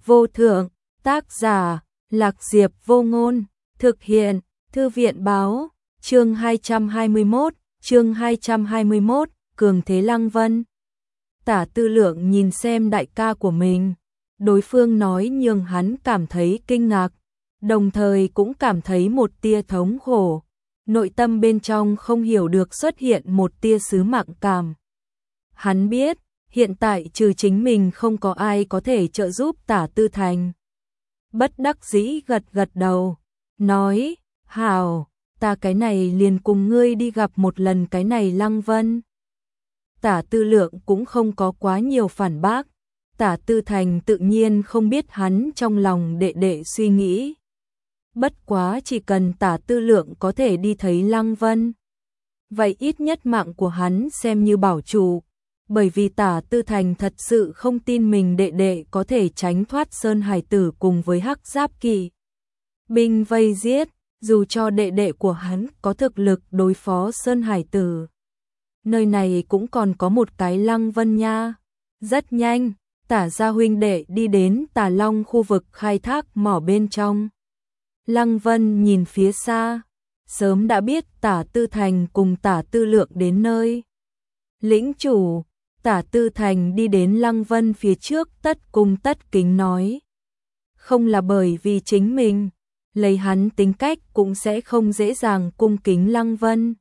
vô thượng, tác giả, Lạc Diệp Vô Ngôn, thực hiện, Thư viện báo, chương 221, Cường Thế Lăng Vân. Tả Tư Lượng nhìn xem đại ca của mình, đối phương nói nhường hắn cảm thấy kinh ngạc, đồng thời cũng cảm thấy một tia thống khổ, nội tâm bên trong không hiểu được xuất hiện một tia xứ mạng cảm. Hắn biết, hiện tại trừ chính mình không có ai có thể trợ giúp Tả Tư Thành. Bất đắc dĩ gật gật đầu, nói, hảo, ta cái này liền cùng ngươi đi gặp một lần cái này Lăng Vân. Tả Tư Lượng cũng không có quá nhiều phản bác, Tả Tư Thành tự nhiên không biết hắn trong lòng đệ đệ suy nghĩ. Bất quá chỉ cần Tả Tư Lượng có thể đi thấy Lăng Vân, vậy ít nhất mạng của hắn xem như bảo trụ, bởi vì Tả Tư Thành thật sự không tin mình đệ đệ có thể tránh thoát Sơn Hải Tử cùng với Hắc Giáp Kỵ binh vây giết, dù cho đệ đệ của hắn có thực lực đối phó Sơn Hải Tử. Nơi này cũng còn có một cái Lăng Vân nha. Rất nhanh, Tả gia huynh đệ đi đến Tà Long khu vực khai thác mỏ bên trong. Lăng Vân nhìn phía xa, sớm đã biết Tả Tư Thành cùng Tả Tư Lượng đến nơi. Lĩnh chủ, Tả Tư Thành đi đến Lăng Vân phía trước tất kính nói. Không là bởi vì chính mình, lấy hắn tính cách cũng sẽ không dễ dàng cung kính Lăng Vân.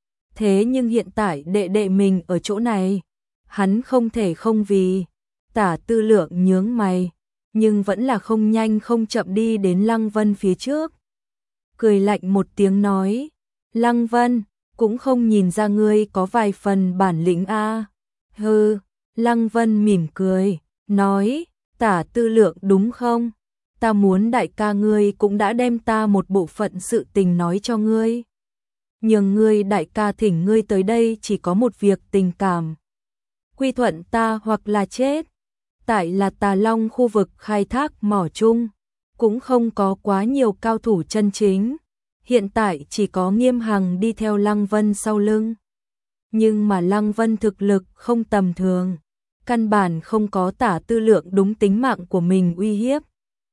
Thế nhưng hiện tại đệ đệ mình ở chỗ này, hắn không thể không vì. Tả Tư Lượng nhướng mày, nhưng vẫn là không nhanh không chậm đi đến Lăng Vân phía trước. Cười lạnh một tiếng nói, Lăng Vân, cũng không nhìn ra ngươi có vài phần bản lĩnh a. Hừ, Lăng Vân mỉm cười, nói, Tả Tư Lượng đúng không? Ta muốn đại ca ngươi cũng đã đem ta một bộ phận sự tình nói cho ngươi. Nhưng ngươi đại ca thỉnh ngươi tới đây chỉ có một việc tình cảm. Quy thuận ta hoặc là chết. Tại là Tà Long khu vực khai thác mỏ chung, cũng không có quá nhiều cao thủ chân chính. Hiện tại chỉ có Nghiêm Hằng đi theo Lăng Vân sau lưng. Nhưng mà Lăng Vân thực lực không tầm thường, căn bản không có Tả Tư Lượng đúng tính mạng của mình uy hiếp.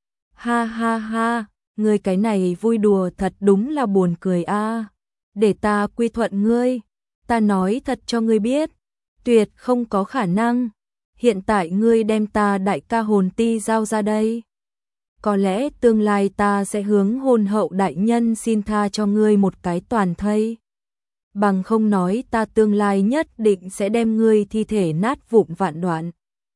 Ha ha ha, ngươi cái này vui đùa thật đúng là buồn cười a. Để ta quy thuận ngươi, ta nói thật cho ngươi biết, tuyệt không có khả năng. Hiện tại ngươi đem ta đại ca hồn ti giao ra đây. Có lẽ tương lai ta sẽ hướng hồn hậu đại nhân xin tha cho ngươi một cái toàn thây. Bằng không nói ta tương lai nhất định sẽ đem ngươi thi thể nát vụn vạn đoạn.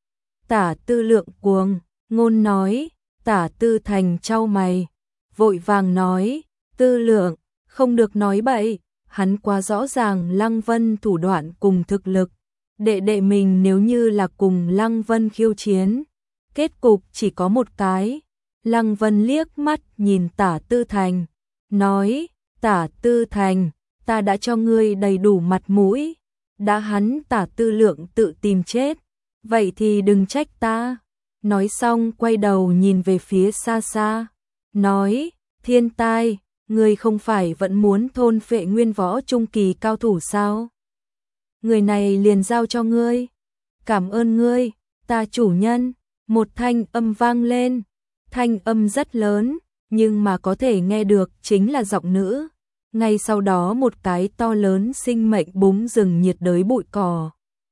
Tả Tư Lượng cuồng, ngôn nói, Tả Tư Thành chau mày, vội vàng nói, Tư Lượng, không được nói bậy, hắn quá rõ ràng Lăng Vân thủ đoạn cùng thực lực. Đệ đệ mình nếu như là cùng Lăng Vân khiêu chiến, kết cục chỉ có một cái. Lăng Vân liếc mắt nhìn Tả Tư Thành, nói, Tả Tư Thành, ta đã cho ngươi đầy đủ mặt mũi, đã hắn Tả Tư Lượng tự tìm chết, vậy thì đừng trách ta. Nói xong quay đầu nhìn về phía xa xa, nói, Thiên Tai, ngươi không phải vẫn muốn thôn phệ nguyên võ trung kỳ cao thủ sao? Người này liền giao cho ngươi. Cảm ơn ngươi, ta chủ nhân. Một thanh âm vang lên, thanh âm rất lớn, nhưng mà có thể nghe được chính là giọng nữ. Ngay sau đó một cái to lớn sinh mệnh búng rừng nhiệt đới bụi cỏ.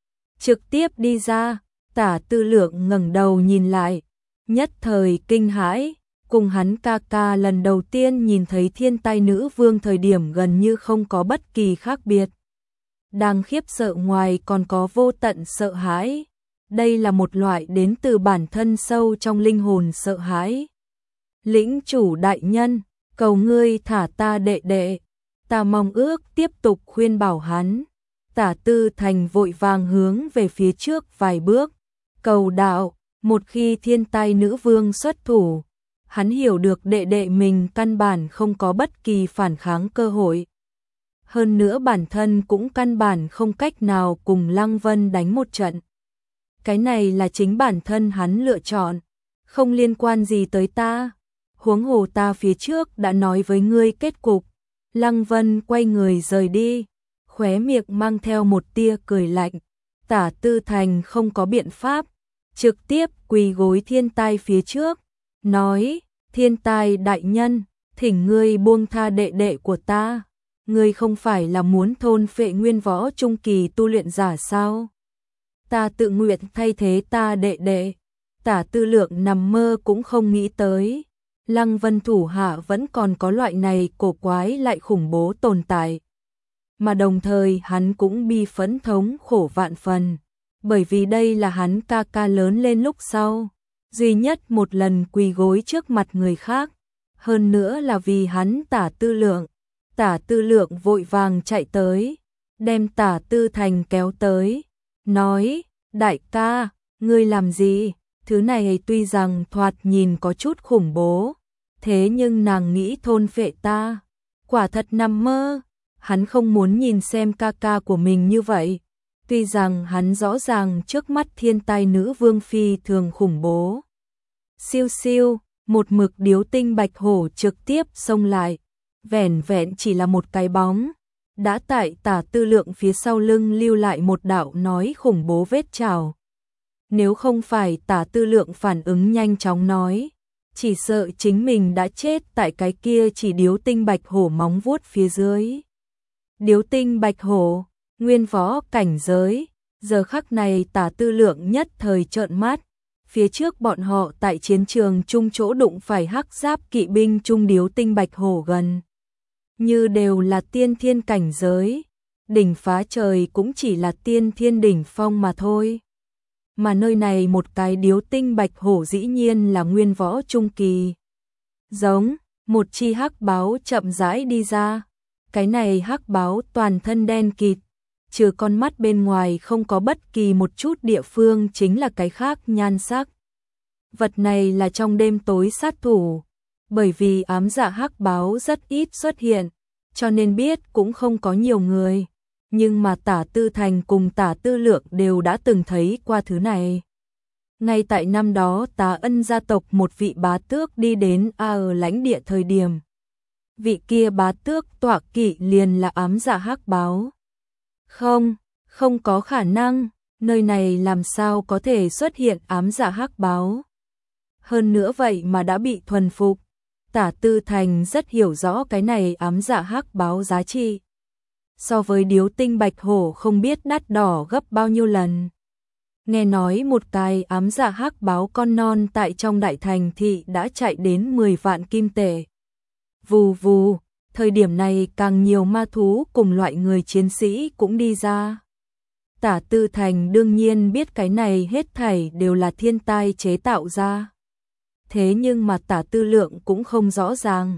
Trực tiếp đi ra, Tả Tư Lượng ngẩng đầu nhìn lại, nhất thời kinh hãi, cùng hắn ca ca lần đầu tiên nhìn thấy Thiên Tai nữ vương thời điểm gần như không có bất kỳ khác biệt. Đang khiếp sợ ngoài còn có vô tận sợ hãi. Đây là một loại đến từ bản thân sâu trong linh hồn sợ hãi. Lĩnh chủ đại nhân, cầu ngươi thả ta đệ đệ. Ta mong ước tiếp tục khuyên bảo hắn. Tả Tư Thành vội vàng hướng về phía trước vài bước. Cầu đạo, một khi Thiên Tai nữ vương xuất thủ, hắn hiểu được đệ đệ mình căn bản không có bất kỳ phản kháng cơ hội. Hơn nữa bản thân cũng căn bản không cách nào cùng Lăng Vân đánh một trận. Cái này là chính bản thân hắn lựa chọn, không liên quan gì tới ta. Huống hồ ta phía trước đã nói với ngươi kết cục. Lăng Vân quay người rời đi, khóe miệng mang theo một tia cười lạnh. Tả Tư Thành không có biện pháp, trực tiếp quỳ gối Thiên Tai phía trước, nói: Thiên Tai đại nhân, thỉnh ngươi buông tha đệ đệ của ta. Ngươi không phải là muốn thôn phệ nguyên võ trung kỳ tu luyện giả sao? Ta tự nguyện thay thế ta đệ đệ. Tả Tư Lượng nằm mơ cũng không nghĩ tới, Lăng Vân thủ hạ vẫn còn có loại này cổ quái lại khủng bố tồn tại. Mà đồng thời hắn cũng bi phẫn thống khổ vạn phần, bởi vì đây là hắn ca ca lớn lên lúc sau, duy nhất một lần quỳ gối trước mặt người khác, hơn nữa là vì hắn Tả Tư Lượng. Tả Tư Lượng vội vàng chạy tới, đem Tả Tư Thành kéo tới, nói: Đại ca, ngươi làm gì? Thứ này tuy rằng thoạt nhìn có chút khủng bố, thế nhưng nàng nghĩ thôn phệ ta, quả thật nằm mơ. Hắn không muốn nhìn xem ca ca của mình như vậy, tuy rằng hắn rõ ràng trước mắt Thiên Tai nữ vương phi thường khủng bố. Siêu siêu, một mực điếu tinh bạch hổ trực tiếp xông lại, vẻn vẹn chỉ là một cái bóng, đã tại Tả Tư Lượng phía sau lưng lưu lại một đạo nói khủng bố vết trào. Nếu không phải Tả Tư Lượng phản ứng nhanh chóng nói, chỉ sợ chính mình đã chết tại cái kia chỉ điếu tinh bạch hổ móng vuốt phía dưới. Điếu tinh bạch hổ, nguyên võ cảnh giới, giờ khắc này Tả Tư Lượng nhất thời trợn mắt, phía trước bọn họ tại chiến trường chung chỗ đụng phải hắc giáp kỵ binh trung điếu tinh bạch hổ gần như đều là tiên thiên cảnh giới, đỉnh phá trời cũng chỉ là tiên thiên đỉnh phong mà thôi. Mà nơi này một cái điếu tinh bạch hổ dĩ nhiên là nguyên võ trung kỳ. Giống, một chi hắc báo chậm rãi đi ra. Cái này hắc báo toàn thân đen kịt, trừ con mắt bên ngoài không có bất kỳ một chút địa phương chính là cái khác nhan sắc. Vật này là trong đêm tối sát thủ, bởi vì ám dạ hắc báo rất ít xuất hiện, cho nên biết cũng không có nhiều người. Nhưng mà Tả Tư Thành cùng Tả Tư Lượng đều đã từng thấy qua thứ này. Ngay tại năm đó Tá Ân gia tộc một vị bá tước đi đến ở lãnh địa thời điểm. Vị kia bá tước tọa kỵ liền là ám dạ hắc báo. Không có khả năng, nơi này làm sao có thể xuất hiện ám dạ hắc báo. Hơn nữa vậy mà đã bị thuần phục. Tả Tư Thành rất hiểu rõ cái này ám dạ hắc báo giá trị. So với điếu tinh bạch hổ không biết đắt đỏ gấp bao nhiêu lần. Nghe nói một cái ám dạ hắc báo con non tại trong đại thành thị đã chạy đến 10 vạn kim tệ. Vù vù, thời điểm này càng nhiều ma thú cùng loại người chiến sĩ cũng đi ra. Tả Tư Thành đương nhiên biết cái này hết thảy đều là thiên tai chế tạo ra. Thế nhưng mà Tả Tư Lượng cũng không rõ ràng.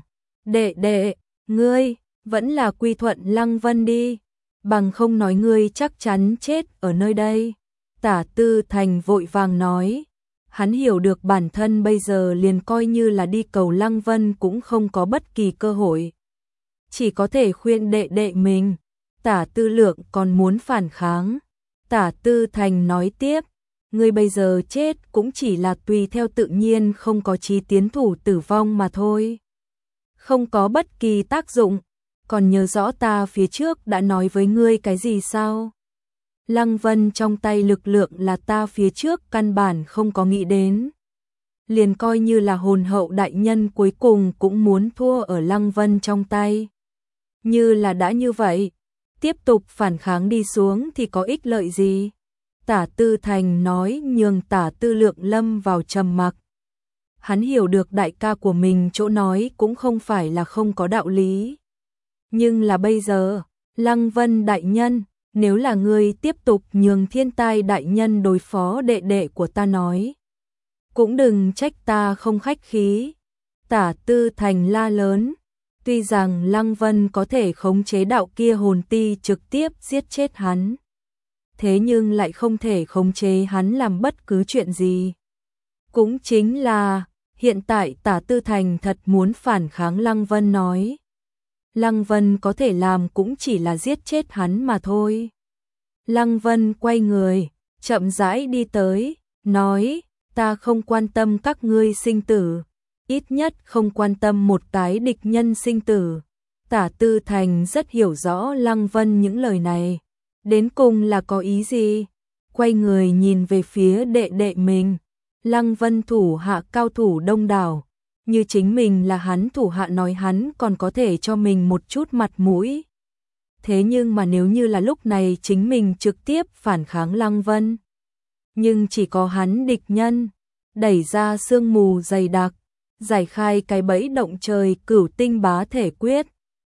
Đệ, ngươi vẫn là quy thuận Lăng Vân đi, bằng không nói ngươi chắc chắn chết ở nơi đây. Tả Tư Thành vội vàng nói, hắn hiểu được bản thân bây giờ liền coi như là đi cầu Lăng Vân cũng không có bất kỳ cơ hội. Chỉ có thể khuyên đệ đệ mình. Tả Tư Lượng còn muốn phản kháng. Tả Tư Thành nói tiếp, ngươi bây giờ chết cũng chỉ là tùy theo tự nhiên, không có chí tiến thủ tử vong mà thôi. Không có bất kỳ tác dụng. Còn nhớ rõ ta phía trước đã nói với ngươi cái gì sao? Lăng Vân trong tay lực lượng là ta phía trước căn bản không có nghĩ đến. Liền coi như là hồn hậu đại nhân cuối cùng cũng muốn thua ở Lăng Vân trong tay. Như là đã như vậy, tiếp tục phản kháng đi xuống thì có ích lợi gì? Tả Tư Thành nói nhường Tả Tư Lượng lâm vào trầm mặc. Hắn hiểu được đại ca của mình chỗ nói cũng không phải là không có đạo lý. Nhưng là bây giờ, Lăng Vân đại nhân, nếu là ngươi tiếp tục nhường thiên tai đại nhân đối phó đệ đệ của ta nói. Cũng đừng trách ta không khách khí. Tả Tư Thành la lớn. Tuy rằng Lăng Vân có thể khống chế đạo kia hồn ti trực tiếp giết chết hắn. Thế nhưng lại không thể khống chế hắn làm bất cứ chuyện gì. Cũng chính là, hiện tại Tả Tư Thành thật muốn phản kháng Lăng Vân nói. Lăng Vân có thể làm cũng chỉ là giết chết hắn mà thôi. Lăng Vân quay người, chậm rãi đi tới, nói, ta không quan tâm các ngươi sinh tử, ít nhất không quan tâm một cái địch nhân sinh tử. Tả Tư Thành rất hiểu rõ Lăng Vân những lời này, đến cùng là có ý gì. quay người nhìn về phía đệ đệ mình. Lăng Vân thủ hạ cao thủ đông đảo, như chính mình là hắn thủ hạ nói hắn còn có thể cho mình một chút mặt mũi. Thế nhưng mà nếu như là lúc này chính mình trực tiếp phản kháng Lăng Vân, nhưng chỉ có hắn địch nhân, đẩy ra sương mù dày đặc, giải khai cái bẫy động trời Cửu Tinh Bá Thể Quyết,